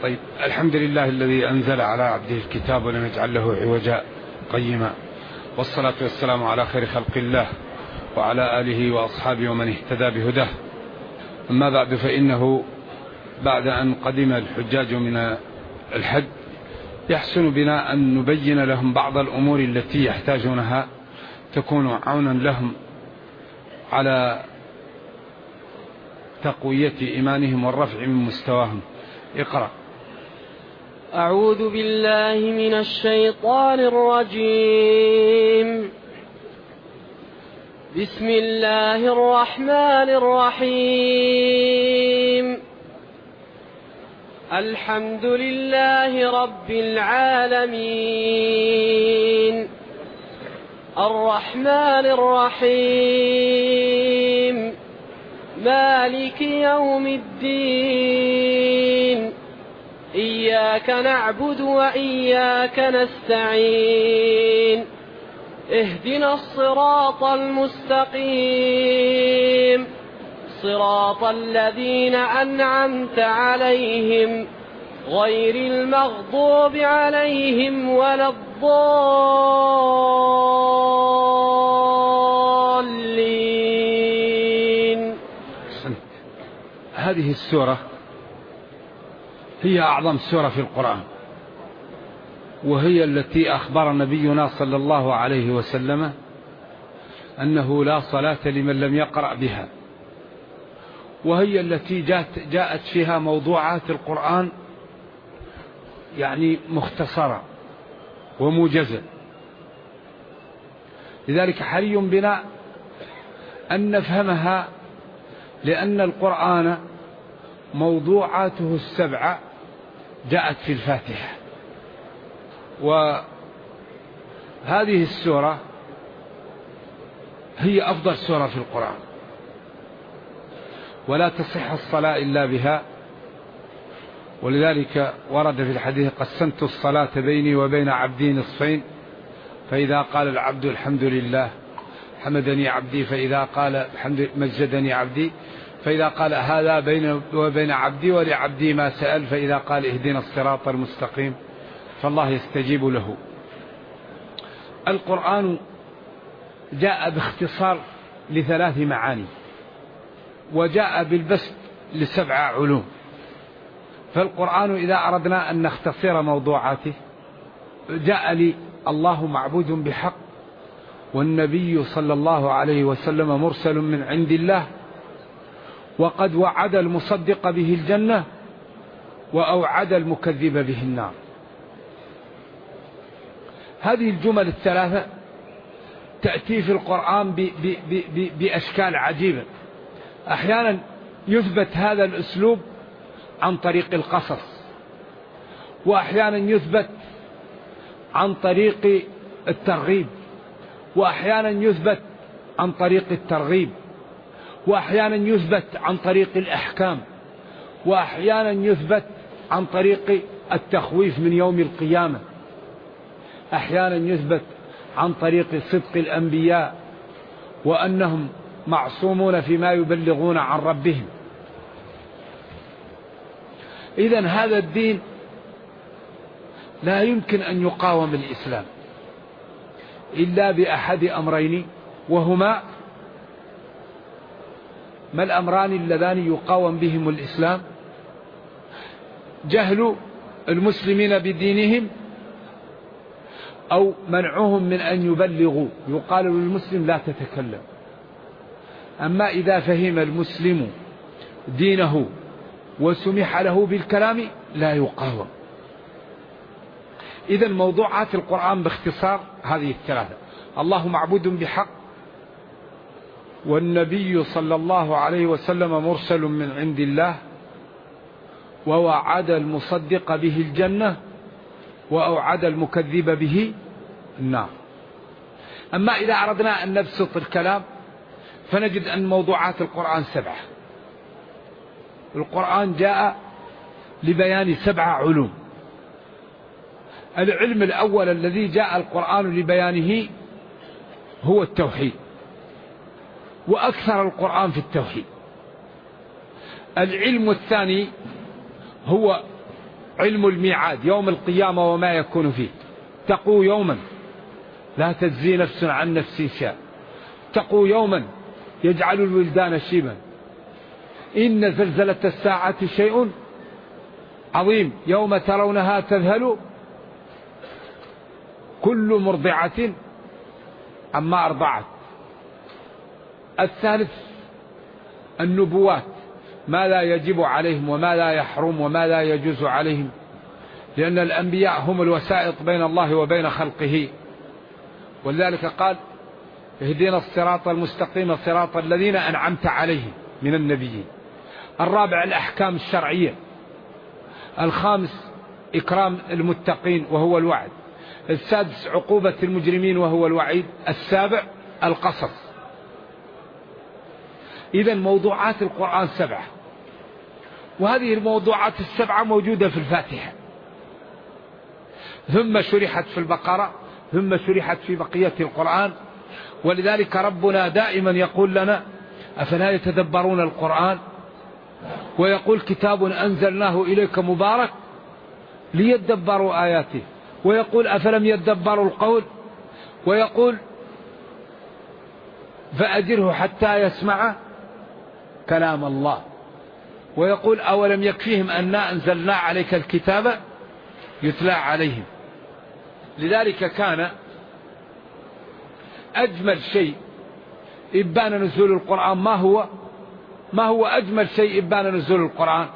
طيب، الحمد لله الذي أنزل على عبده الكتاب ولم يجعل له عوجا قيما، والصلاة والسلام على خير خلق الله وعلى آله وأصحابه ومن اهتدى بهداه. أما بعد، فإنه بعد أن قدم الحجاج من الحج يحسن بنا أن نبين لهم بعض الأمور التي يحتاجونها تكون عونا لهم على تقوية إيمانهم والرفع من مستواهم. اقرأ. أعوذ بالله من الشيطان الرجيم. بسم الله الرحمن الرحيم. الحمد لله رب العالمين، الرحمن الرحيم، مالك يوم الدين، إياك نعبد وإياك نستعين، اهدنا الصراط المستقيم، صراط الذين أنعمت عليهم غير المغضوب عليهم ولا الضالين. هذه السورة هي أعظم سورة في القرآن، وهي التي أخبر نبينا صلى الله عليه وسلم أنه لا صلاة لمن لم يقرأ بها، وهي التي جاءت فيها موضوعات القرآن يعني مختصرة وموجزة. لذلك حري بنا أن نفهمها، لأن القرآن موضوعاته السبعة جاءت في الفاتحة، وهذه السورة هي أفضل سورة في القرآن، ولا تصح الصلاة إلا بها. ولذلك ورد في الحديث: قسمت الصلاة بيني وبين عبدي نصفين، فإذا قال العبد الحمد لله حمدني عبدي، فإذا قال مجدني عبدي، فإذا قال هذا بيني وبين عبدي ولعبدي ما سأل، فإذا قال اهدنا الصراط المستقيم فالله يستجيب له. القرآن جاء باختصار لثلاث معاني، وجاء بالبسط لسبع علوم. فالقرآن إذا أردنا أن نختصر موضوعاته، جاء لي الله معبود بحق، والنبي صلى الله عليه وسلم مرسل من عند الله، وقد وعد المصدق به الجنة وأوعد المكذب به النار. هذه الجمل الثلاثة تأتي في القرآن بأشكال عجيبة. أحيانا يثبت هذا الأسلوب عن طريق القصص، وأحيانا يثبت عن طريق الترغيب، وأحيانا يثبت عن طريق الترغيب، وأحيانا يثبت عن طريق الأحكام، وأحيانا يثبت عن طريق التخويف من يوم القيامة، أحيانا يثبت عن طريق صدق الأنبياء وأنهم معصومون فيما يبلغون عن ربهم. إذن هذا الدين لا يمكن أن يقاوم الإسلام إلا بأحد أمرين، وهما: ما الأمران اللذان يقاوم بهم الإسلام؟ جهل المسلمين بدينهم، أو منعهم من أن يبلغوا. يقال للمسلم لا تتكلم، أما إذا فهم المسلم دينه وسمح له بالكلام لا يقاوم. إذن موضوعات القرآن باختصار هذه الثلاثة: الله معبود بحق، والنبي صلى الله عليه وسلم مرسل من عند الله، ووعد المصدق به الجنة وأوعد المكذب به النار. أما إذا أردنا أن نبسط الكلام فنجد أن موضوعات القرآن سبعة. القرآن جاء لبيان سبع علوم. العلم الأول الذي جاء القرآن لبيانه هو التوحيد، وأكثر القرآن في التوحيد. العلم الثاني هو علم الميعاد يوم القيامة وما يكون فيه. اتقوا يوما لا تجزي نفس عن نفس شيئا، اتقوا يوما يجعل الولدان شيبا، إن زلزلة الساعة شيء عظيم، يوم ترونها تذهل كل مرضعة عما أرضعت. الثالث النبوات، ما لا يجب عليهم وما لا يحرم وما لا يجوز عليهم، لأن الأنبياء هم الوسائط بين الله وبين خلقه، ولذلك قال اهدنا الصراط المستقيم صراط الذين أنعمت عليهم من النبيين. الرابع الأحكام الشرعية. الخامس إكرام المتقين وهو الوعد. السادس عقوبة المجرمين وهو الوعيد. السابع القصص. إذن موضوعات القرآن 7، وهذه الموضوعات 7 موجودة في الفاتحة، ثم شرحت في البقرة، ثم شرحت في بقية القرآن. ولذلك ربنا دائما يقول لنا أفلا يتدبرون القرآن، ويقول كتاب أنزلناه إليك مبارك ليدبروا آياته، ويقول أفلم يدبروا القول، ويقول فأجره حتى يسمع كلام الله، ويقول أولم يكفيهم أننا أنزلنا عليك الكتاب يتلى عليهم. لذلك كان أجمل شيء إبان نزول القرآن ما هو أجمل شيء إبان نزول القرآن؟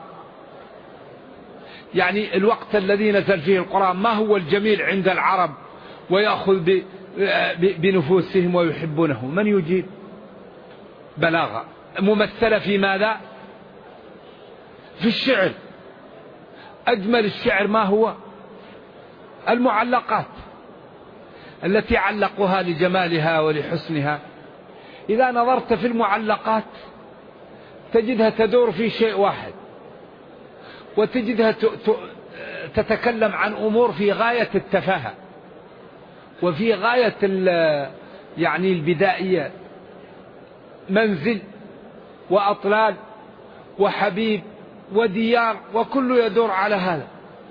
يعني الوقت الذي نزل فيه القرآن ما هو الجميل عند العرب ويأخذ بنفوسهم ويحبونه؟ من يجيب؟ بلاغة ممثلة في ماذا؟ في الشعر. أجمل الشعر ما هو؟ المعلقات التي علقوها لجمالها ولحسنها. إذا نظرت في المعلقات تجدها تدور في شيء واحد، وتجدها تتكلم عن أمور في غاية التفاهة وفي غاية يعني البدائية، منزل وأطلال وحبيب وديار، وكل يدور على هذا.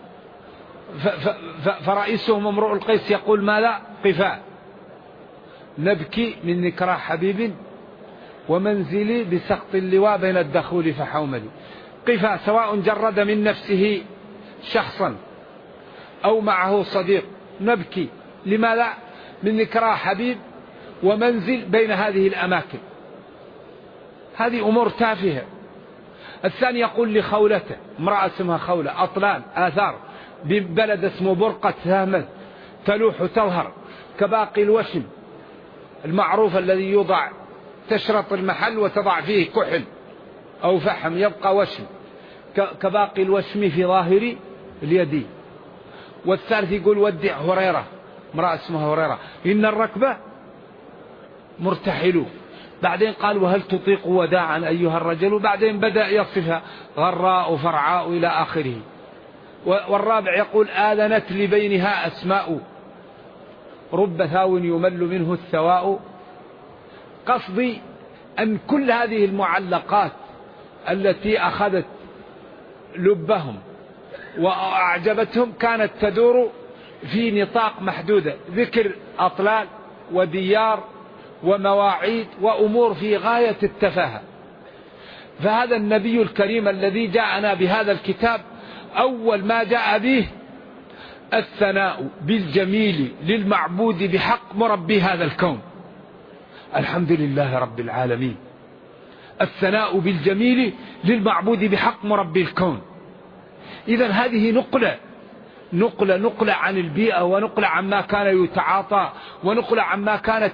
فرئيسهم امرؤ القيس يقول ماذا؟ قفاء نبكي من ذكرى حبيب ومنزلي بسقط اللواء بين الدخول فحوملي. قفاء سواء جرد من نفسه شخصا أو معه صديق، نبكي لماذا؟ من ذكرى حبيب ومنزل بين هذه الأماكن. هذه أمور تافهة. الثاني يقول لخولته، امرأة اسمها خولة، أطلال آثار ببلد اسمه برقة ثامد تلوح تظهر كباقي الوشم المعروف الذي يوضع، تشرط المحل وتضع فيه كحل أو فحم يبقى وشم، كباقي الوشم في ظاهر اليد. والثالث يقول ودع هريرة، امرأة اسمها هريرة، إن الركبة مرتحل. بعدين قال وهل تطيق وداعا أيها الرجل، بعدين بدأ يصفها غراء فرعاء إلى آخره. والرابع يقول آذنت لبينها أسماء رب ثاو يمل منه الثواء. قصدي أن كل هذه المعلقات التي أخذت لبهم وأعجبتهم كانت تدور في نطاق محدودة، ذكر أطلال وديار ومواعيد وأمور في غاية التفاهة. فهذا النبي الكريم الذي جاءنا بهذا الكتاب أول ما جاء به الثناء بالجميل للمعبود بحق مربي هذا الكون، الحمد لله رب العالمين. الثناء بالجميل للمعبود بحق مربي الكون. إذن هذه نقلة عن البيئة، ونقلة عما كان يتعاطى، ونقلة عما كانت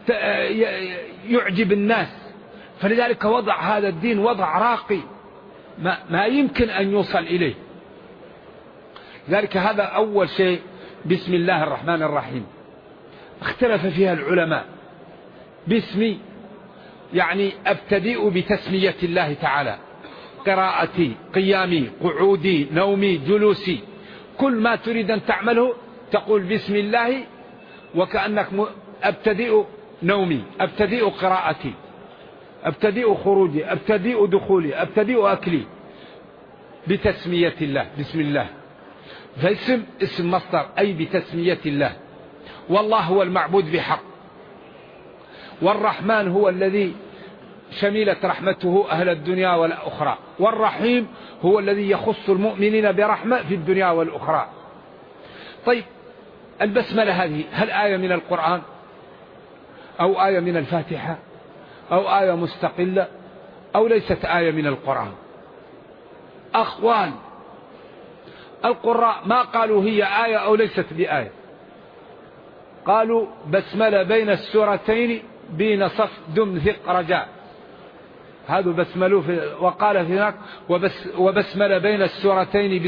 يعجب الناس. فلذلك وضع هذا الدين وضع راقي ما يمكن أن يوصل إليه. ذلك هذا أول شيء. بسم الله الرحمن الرحيم اختلف فيها العلماء. باسمي يعني أبتدئ بتسمية الله تعالى، قراءتي، قيامي، قعودي، نومي، جلوسي، كل ما تريد أن تعمله تقول بسم الله، وكأنك أبتدئ نومي، أبتدئ قراءتي، أبتدئ خروجي، أبتدئ دخولي، أبتدئ أكلي بتسمية الله. بسم الله فاسم اسم مصدر أي بتسمية الله، والله هو المعبود بحق، والرحمن هو الذي شملت رحمته أهل الدنيا والأخرى، والرحيم هو الذي يخص المؤمنين برحمة في الدنيا والأخرى. طيب البسملة هذه هل آية من القرآن أو آية من الفاتحة أو آية مستقلة أو ليست آية من القرآن؟ أقوال القراء ما قالوا هي آية أو ليست بآية، قالوا بسملة بين السورتين بين صف دم ثق رجاء، هذا بسملوا وقال في هناك وبسملة بين السورتين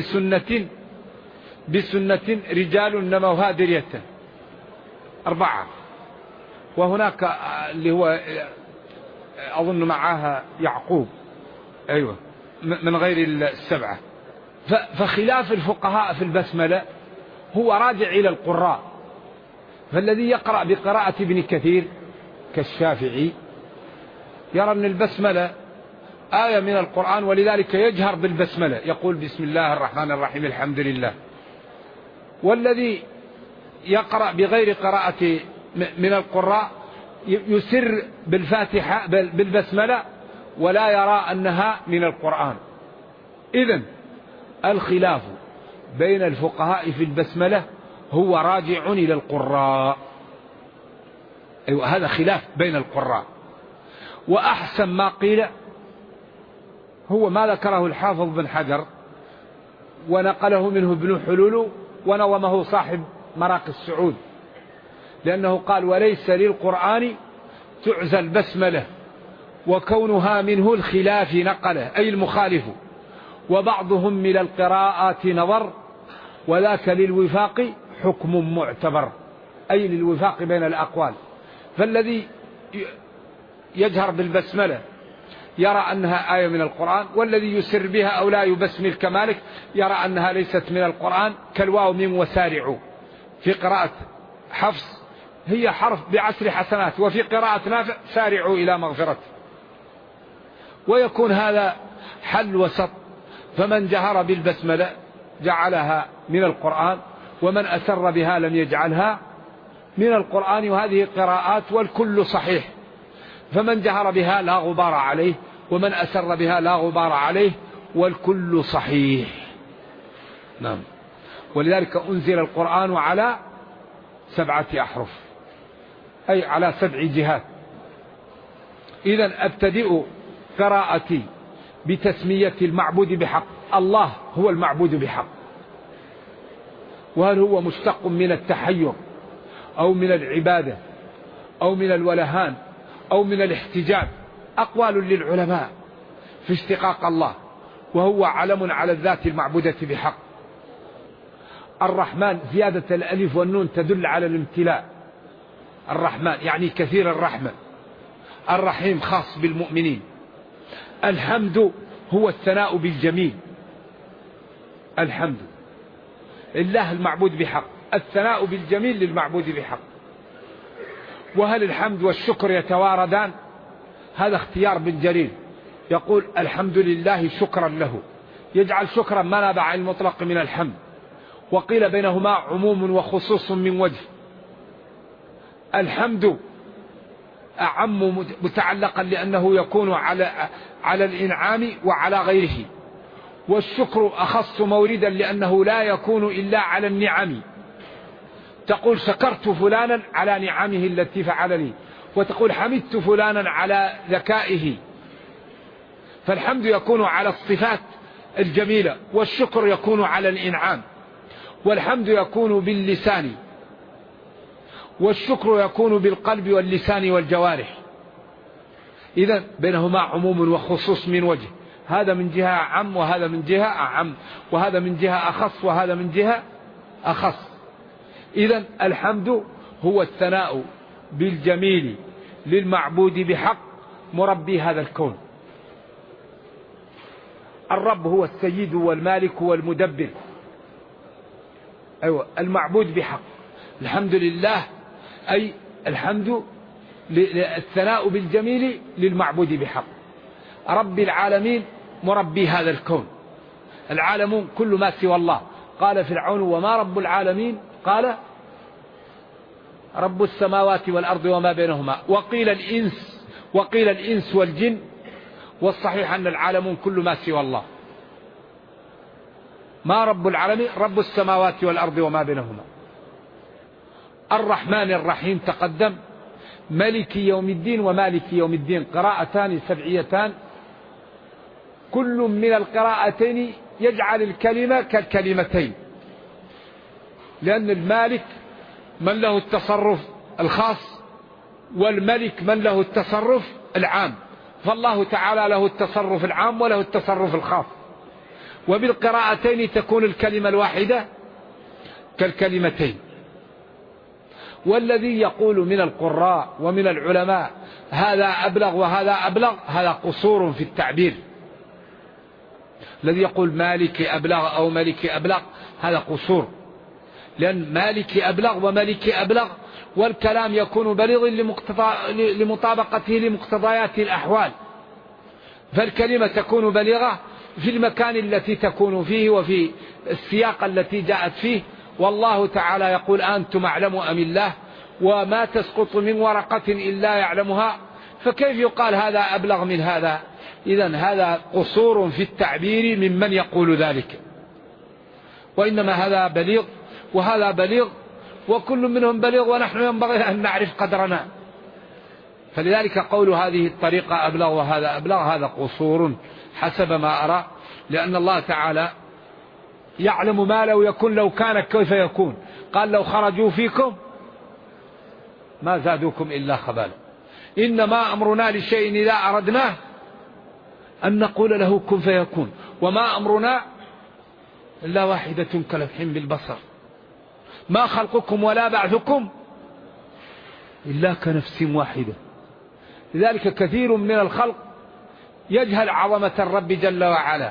بسنة رجال نموها درية 4. وهناك اللي هو أظن معها يعقوب، أيوة من غير 7. فخلاف الفقهاء في البسملة هو راجع إلى القراء، فالذي يقرأ بقراءة ابن كثير كالشافعي يرى أن البسملة آية من القرآن، ولذلك يجهر بالبسملة يقول بسم الله الرحمن الرحيم الحمد لله. والذي يقرأ بغير قراءة من القراء يسر بالفاتحة بالبسملة ولا يرى أنها من القرآن. إذن الخلاف بين الفقهاء في البسملة هو راجع إلى القراء، أيوة هذا خلاف بين القراء. وأحسن ما قيل هو ما ذكره الحافظ بن حجر ونقله منه ابن حلول ونظمه صاحب مراقي السعود، لأنه قال وليس للقرآن تعزى البسملة وكونها منه الخلاف نقله أي المخالف، وبعضهم من القراءات نظر وذاك للوفاق حكم معتبر أي للوفاق بين الأقوال. فالذي يجهر بالبسملة يرى أنها آية من القرآن، والذي يسر بها أو لا يبسمل كمالك يرى أنها ليست من القرآن، كالواو من وسارعوا في قراءة حفص هي حرف ب10 حسنات، وفي قراءة نافع سارعوا إلى مغفرة. ويكون هذا حل وسط، فمن جهر بالبسملة جعلها من القرآن، ومن أسر بها لم يجعلها من القرآن، وهذه قراءات والكل صحيح، فمن جهر بها لا غبار عليه، ومن أسر بها لا غبار عليه، والكل صحيح. نعم. ولذلك أنزل القرآن على 7 أحرف أي على 7 جهات. إذن أبتدئ قراءتي بتسمية المعبود بحق، الله هو المعبود بحق. وهل هو مشتق من التحير أو من العبادة أو من الولهان أو من الاحتجاب؟ أقوال للعلماء في اشتقاق الله، وهو علم على الذات المعبودة بحق. الرحمن زيادة الألف والنون تدل على الامتلاء، الرحمن يعني كثير الرحمة. الرحيم خاص بالمؤمنين. الحمد هو الثناء بالجميل، الحمد لله المعبود بحق، الثناء بالجميل للمعبود بحق. وهل الحمد والشكر يتواردان؟ هذا اختيار بن جرير، يقول الحمد لله شكرا له، يجعل شكرا ما نابع المطلق من الحمد. وقيل بينهما عموم وخصوص من وجه، الحمد أعم متعلقا لأنه يكون على الإنعام وعلى غيره، والشكر أخص موردا لأنه لا يكون إلا على النعم. تقول شكرت فلانا على نعمه التي فعل لي، وتقول حمدت فلانا على ذكائه. فالحمد يكون على الصفات الجميلة، والشكر يكون على الإنعام. والحمد يكون باللسان، والشكر يكون بالقلب واللسان والجوارح. إذن بينهما عموم وخصوص من وجه، هذا من جهة عم وهذا من جهة أعم، وهذا من جهة أخص وهذا من جهة أخص. إذن الحمد هو الثناء بالجميل للمعبود بحق مربي هذا الكون. الرب هو السيد والمالك والمدبر، أيوة المعبود بحق. الحمد لله أي الحمد الثناء بالجميل للمعبود بحق. رب العالمين مربي هذا الكون، العالمون كل ما سوى الله، قال فرعون وما رب العالمين؟ قال رب السماوات والأرض وما بينهما. وقيل الإنس والجن، والصحيح أن العالمون كل ما سوى الله. ما رب العالمين؟ رب السماوات والأرض وما بينهما. الرحمن الرحيم تقدم، ملك يوم الدين ومالك يوم الدين، قراءتان سبعيتان، كل من القراءتين يجعل الكلمة كالكلمتين، لأن المالك من له التصرف الخاص، والملك من له التصرف العام، فالله تعالى له التصرف العام وله التصرف الخاص، وبالقراءتين تكون الكلمة الواحدة كالكلمتين. والذي يقول من القراء ومن العلماء هذا أبلغ وهذا أبلغ، هذا قصور في التعبير. الذي يقول مالك أبلغ أو ملك أبلغ هذا قصور، لأن مالك أبلغ وملك أبلغ، والكلام يكون بليغ لمطابقته لمقتضيات الأحوال، فالكلمة تكون بليغة في المكان التي تكون فيه وفي السياق التي جاءت فيه. والله تعالى يقول أنتم أعلم أم الله، وما تسقط من ورقة إلا يعلمها، فكيف يقال هذا أبلغ من هذا؟ إذن هذا قصور في التعبير ممن يقول ذلك، وإنما هذا بليغ وهذا بليغ، وكل منهم بليغ، ونحن ينبغي أن نعرف قدرنا. فلذلك قول هذه الطريقة أبلغ وهذا أبلغ هذا قصور حسب ما أرى، لأن الله تعالى يعلم ما لو كان كيف يكون. قال لو خرجوا فيكم ما زادوكم إلا خبالا. إنما أمرنا لشيء إذا أردناه أن نقول له كن فيكون، وما أمرنا إلا واحدة كلمح بالبصر، ما خلقكم ولا بعثكم إلا كنفس واحدة. لذلك كثير من الخلق يجهل عظمة الرب جل وعلا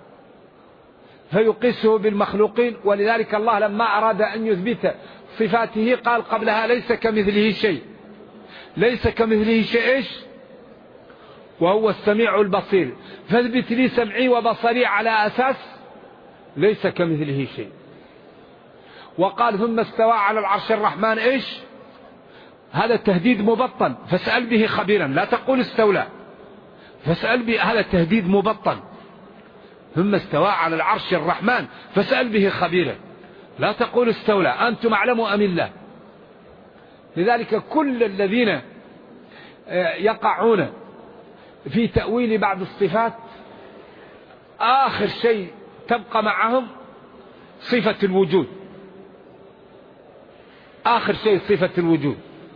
فيقيسه بالمخلوقين، ولذلك الله لما أراد أن يثبت صفاته قال قبلها ليس كمثله شيء. ليس كمثله شيء إيش؟ وهو السميع البصير، فاثبت لي سمعي وبصري على أساس ليس كمثله شيء. وقال ثم استوى على العرش الرحمن إيش؟ هذا تهديد مبطن، فاسأل به خبيرا، لا تقول استولى، فاسأل به، هذا تهديد مبطن. ثم استوى على العرش الرحمن فاسأل به خبيرا، لا تقول استولى، أنتم أعلم أم الله. لذلك كل الذين يقعون في تأويل بعض الصفات آخر شيء تبقى معهم صفة الوجود، آخر شيء صفة الوجود.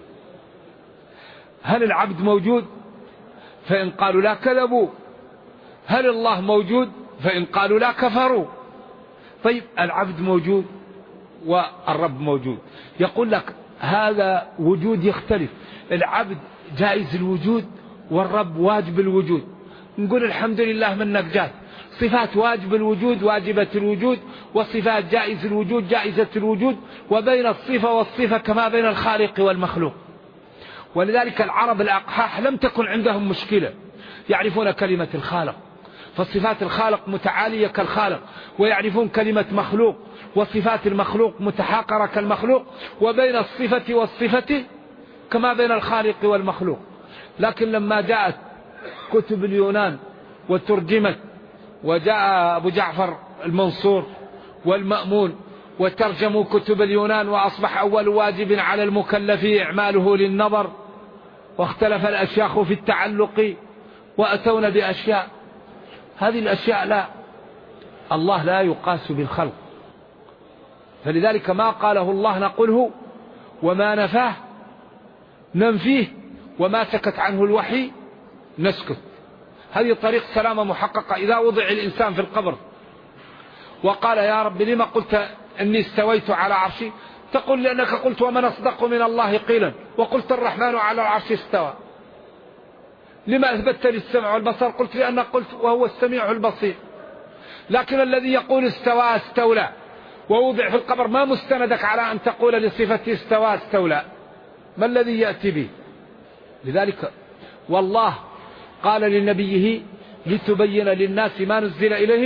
هل العبد موجود؟ فإن قالوا لا كذبوا. هل الله موجود؟ فإن قالوا لا كفروا. طيب العبد موجود والرب موجود، يقول لك هذا وجود يختلف، العبد جائز الوجود والرب واجب الوجود. نقول الحمد لله من نجات. صفات واجب الوجود واجبة الوجود، وصفات جائز الوجود جائزة الوجود، وبين الصفة والصفة كما بين الخالق والمخلوق. ولذلك العرب الأقحاح لم تكن عندهم مشكلة، يعرفون كلمة الخالق، فصفات الخالق متعالية كالخالق، ويعرفون كلمة مخلوق، وصفات المخلوق متحاقرة كالمخلوق، وبين الصفة والصفة كما بين الخالق والمخلوق. لكن لما جاءت كتب اليونان وترجمت، وجاء أبو جعفر المنصور والمأمون وترجموا كتب اليونان، وأصبح أول واجب على المكلف إعماله للنظر، واختلف الأشياخ في التعلق وأتون بأشياء. هذه الأشياء لا، الله لا يقاس بالخلق، فلذلك ما قاله الله نقوله، وما نفاه ننفيه، وما سكت عنه الوحي نسكت. هذه طريق سلامة محققة. إذا وضع الإنسان في القبر وقال يا رب لما قلت أني استويت على عرشي، تقول لأنك قلت ومن أصدق من الله قيلا، وقلت الرحمن على العرش استوى. لما أثبتت لي السمع والبصر؟ قلت لأنك قلت وهو السميع البصير. لكن الذي يقول استوى استولى ووضع في القبر ما مستندك على أن تقول لصفة استوى استولى؟ ما الذي يأتي به؟ لذلك والله قال لنبيه لتبين للناس ما نزل إليهم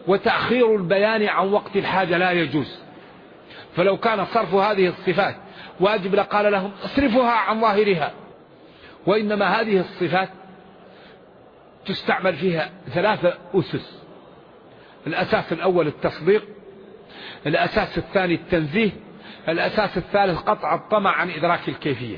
وتأخير البيان عن وقت الحاجة لا يجوز. فلو كان صرف هذه الصفات واجب لقال لهم اصرفوها عن ظاهرها، وإنما هذه الصفات تستعمل فيها 3 أسس. الأساس الأول التصديق، الأساس الثاني التنزيه، الأساس الثالث قطع الطمع عن إدراك الكيفية.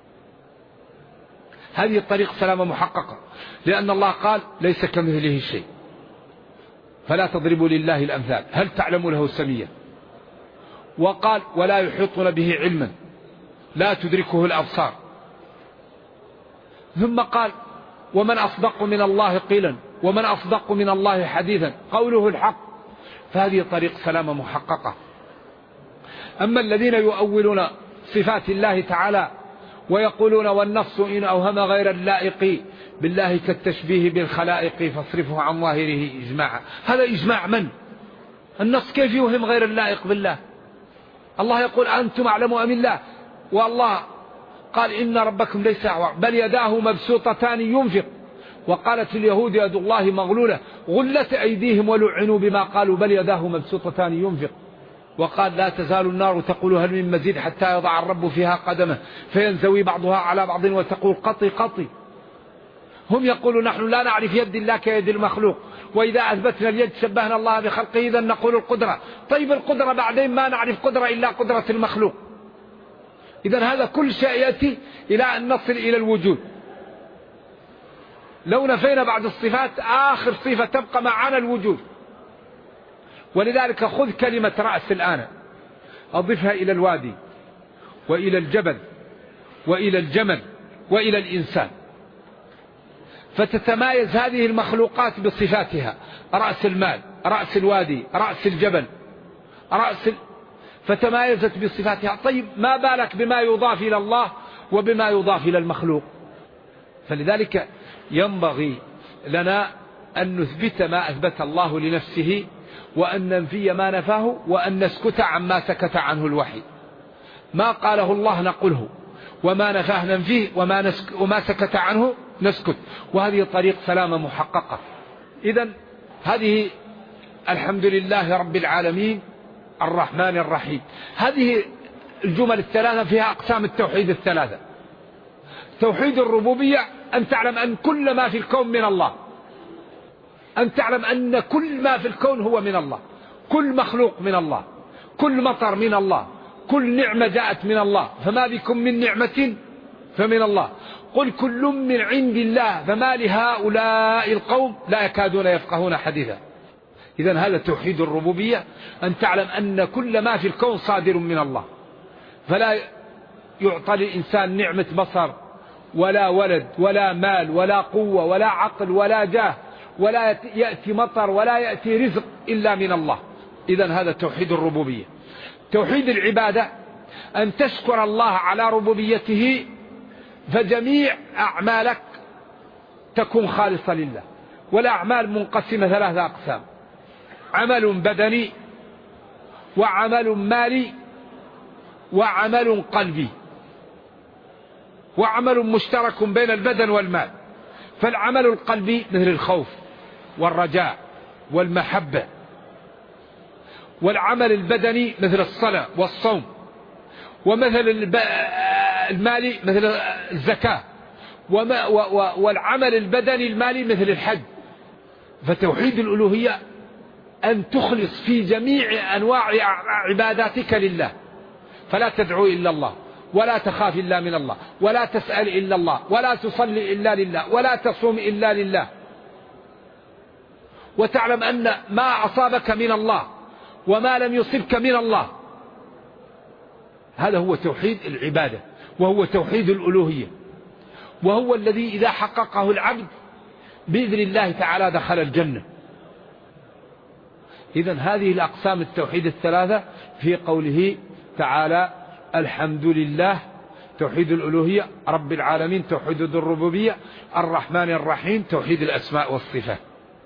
هذه الطريق سلامة محققة، لأن الله قال ليس كمثله شيء، فلا تضربوا لله الأمثال، هل تعلم له سميا؟ وقال ولا يحيطون به علما، لا تدركه الأبصار. ثم قال ومن أصدق من الله قيلا ومن أصدق من الله حديثا، قوله الحق. فهذه طريق سلامة محققة. أما الذين يؤولون صفات الله تعالى ويقولون والنص إن أوهم غير اللائق بالله كالتشبيه بالخلائق فاصرفه عن ظاهره إجماعا. هذا إجماع من؟ النص كيف يوهم غير اللائق بالله؟ الله يقول أنتم أعلم أم الله، والله قال إن ربكم ليس أعور بل يداه مبسوطتان ينفق. وقالت اليهود يد الله مغلولة غلت أيديهم ولعنوا بما قالوا بل يداه مبسوطتان ينفق. وقال لا تزال النار تقول هل من مزيد حتى يضع الرب فيها قدمه فينزوي بعضها على بعض وتقول قطي قطي. هم يقولون نحن لا نعرف يد الله كيد المخلوق، وإذا أثبتنا اليد شبهنا الله بخلقه إذا نقول القدرة. طيب القدرة بعدين ما نعرف قدرة إلا قدرة المخلوق. إذن هذا كل شيء يأتي إلى أن نصل إلى الوجود. لو نفينا بعض الصفات آخر صفة تبقى معنا الوجود. ولذلك خذ كلمة رأس الآن أضفها إلى الوادي وإلى الجبل وإلى الجمل وإلى الإنسان، فتتمايز هذه المخلوقات بصفاتها: رأس المال، رأس الوادي، رأس الجبل، فتمايزت بصفاتها. طيب ما بالك بما يضاف إلى الله وبما يضاف إلى المخلوق؟ فلذلك ينبغي لنا أن نثبت ما أثبت الله لنفسه، وأن ننفي ما نفاه، وأن نسكت عما سكت عنه الوحي. ما قاله الله نقوله، وما نفاه ننفيه، وما سكت عنه نسكت. وهذه طريق سلامة محققة. إذن هذه الحمد لله رب العالمين الرحمن الرحيم. هذه الجمل الثلاثة فيها أقسام التوحيد الثلاثة. توحيد الربوبية أن تعلم أن كل ما في الكون من الله، أن تعلم أن كل ما في الكون هو من الله، كل مخلوق من الله، كل مطر من الله، كل نعمة جاءت من الله، فما بكم من نعمة فمن الله. قل كل من عند الله فما لهؤلاء القوم لا يكادون يفقهون حديثا. إذن هذا توحيد الربوبية، أن تعلم أن كل ما في الكون صادر من الله، فلا يعطى للإنسان نعمة بصر ولا ولد ولا مال ولا قوة ولا عقل ولا جاه، ولا يأتي مطر ولا يأتي رزق إلا من الله. إذن هذا توحيد الربوبية. توحيد العبادة أن تشكر الله على ربوبيته، فجميع أعمالك تكون خالصة لله. والأعمال منقسمة 3 أقسام: عمل بدني، وعمل مالي، وعمل قلبي، وعمل مشترك بين البدن والمال. فالعمل القلبي مثل الخوف والرجاء والمحبة، والعمل البدني مثل الصلاة والصوم، ومثل المالي مثل الزكاة، والعمل البدني المالي مثل الحج. فتوحيد الألوهية أن تخلص في جميع أنواع عباداتك لله، فلا تدعو إلا الله، ولا تخاف إلا من الله، ولا تسأل إلا الله، ولا تصلي إلا لله، ولا تصوم إلا لله. وتعلم أن ما أصابك من الله وما لم يصبك من الله. هذا هو توحيد العبادة، وهو توحيد الألوهية، وهو الذي إذا حققه العبد بإذن الله تعالى دخل الجنة. إذن هذه الأقسام التوحيد الثلاثة في قوله تعالى الحمد لله توحيد الألوهية، رب العالمين توحيد الربوبية، الرحمن الرحيم توحيد الأسماء والصفات.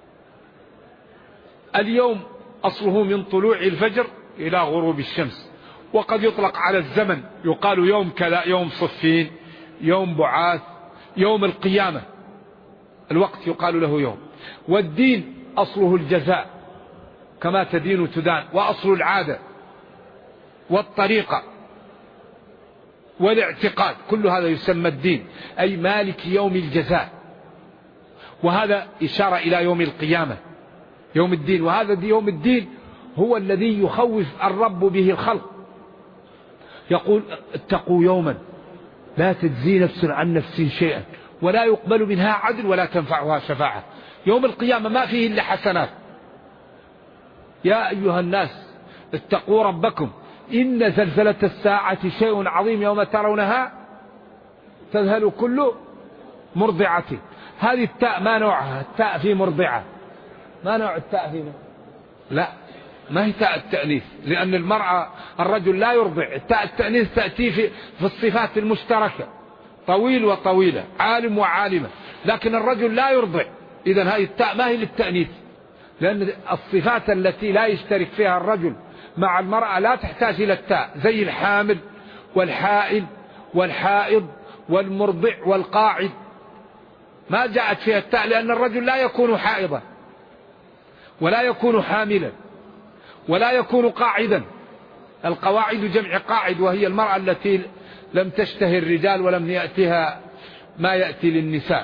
اليوم أصله من طلوع الفجر إلى غروب الشمس، وقد يطلق على الزمن، يقال يوم كذا، يوم صفين، يوم بعاث، يوم القيامة، الوقت يقال له يوم. والدين أصله الجزاء، كما تدين تدان، وأصل العادة والطريقة والاعتقاد كل هذا يسمى الدين، أي مالك يوم الجزاء. وهذا إشارة إلى يوم القيامة، يوم الدين. وهذا يوم الدين هو الذي يخوف الرب به الخلق، يقول اتقوا يوما لا تجزي نفس عن نفس شيئا ولا يقبل منها عدل ولا تنفعها شفاعة. يوم القيامة ما فيه إلا حسنات. يا أيها الناس اتقوا ربكم إن زلزلة الساعة شيء عظيم يوم ترونها تذهل كل مرضعة. هذه التاء ما نوعها؟ التاء في مرضعة، ما نوع التاء في لا، ما هي تاء التأنيث، لأن المرأة الرجل لا يرضع. التاء التأنيث تأتي في الصفات المشتركة، طويل وطويلة، عالم وعالمة، لكن الرجل لا يرضع. إذن هذه التاء ما هي للتأنيث، لأن الصفات التي لا يشترك فيها الرجل مع المرأة لا تحتاج إلى التاء، زي الحامل والحائل والحائض والمرضع والقاعد، ما جاءت فيها التاء، لأن الرجل لا يكون حائضا ولا يكون حاملا ولا يكون قاعدا. القواعد جمع قاعد، وهي المرأة التي لم تشتهي الرجال ولم يأتها ما يأتي للنساء.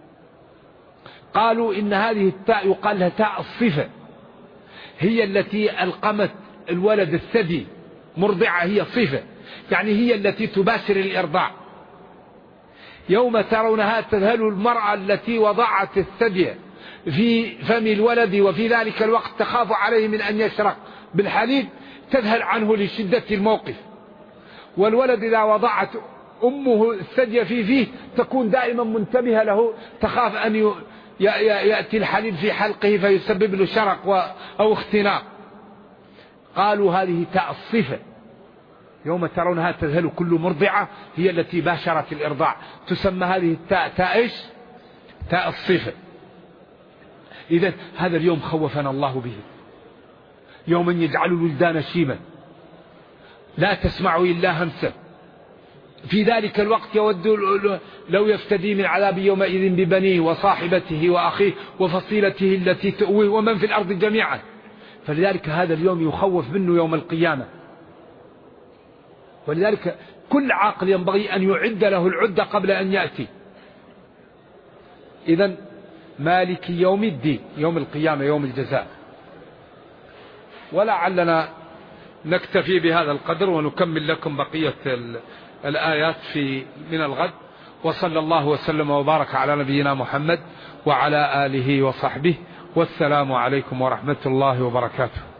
قالوا إن هذه التاء يقال لها تاء الصفة، هي التي ألقمت الولد الثدي. مرضعة هي صفة، يعني هي التي تباشر الإرضاع. يوم ترونها تذهل المرأة التي وضعت الثدي في فم الولد وفي ذلك الوقت تخاف عليه من أن يشرق بالحليب، تذهل عنه لشدة الموقف. والولد إذا وضعت أمه الثدي فيه تكون دائما منتبهة له، تخاف أن يأتي الحليب في حلقه فيسبب له شرق أو اختناق. قالوا هذه تاء الصفة، يوم ترونها تذهل كل مرضعة، هي التي باشرت الإرضاع. تسمى هذه التاء تاء إيش؟ تاء الصفة. إذن هذا اليوم خوفنا الله به، يوم يجعل الولدان شيبا لا تسمع إلا همسا. في ذلك الوقت يود لو يفتدي من عذاب يومئذ ببنيه وصاحبته وأخيه وفصيلته التي تؤويه ومن في الأرض جميعا. فلذلك هذا اليوم يخوف منه يوم القيامة. ولذلك كل عاقل ينبغي أن يعد له العدة قبل أن يأتي. إذن مالك يوم الدين، يوم القيامة، يوم الجزاء. ولعلنا نكتفي بهذا القدر ونكمل لكم بقية الآيات من الغد. وصلى الله وسلم وبارك على نبينا محمد وعلى آله وصحبه، والسلام عليكم ورحمة الله وبركاته.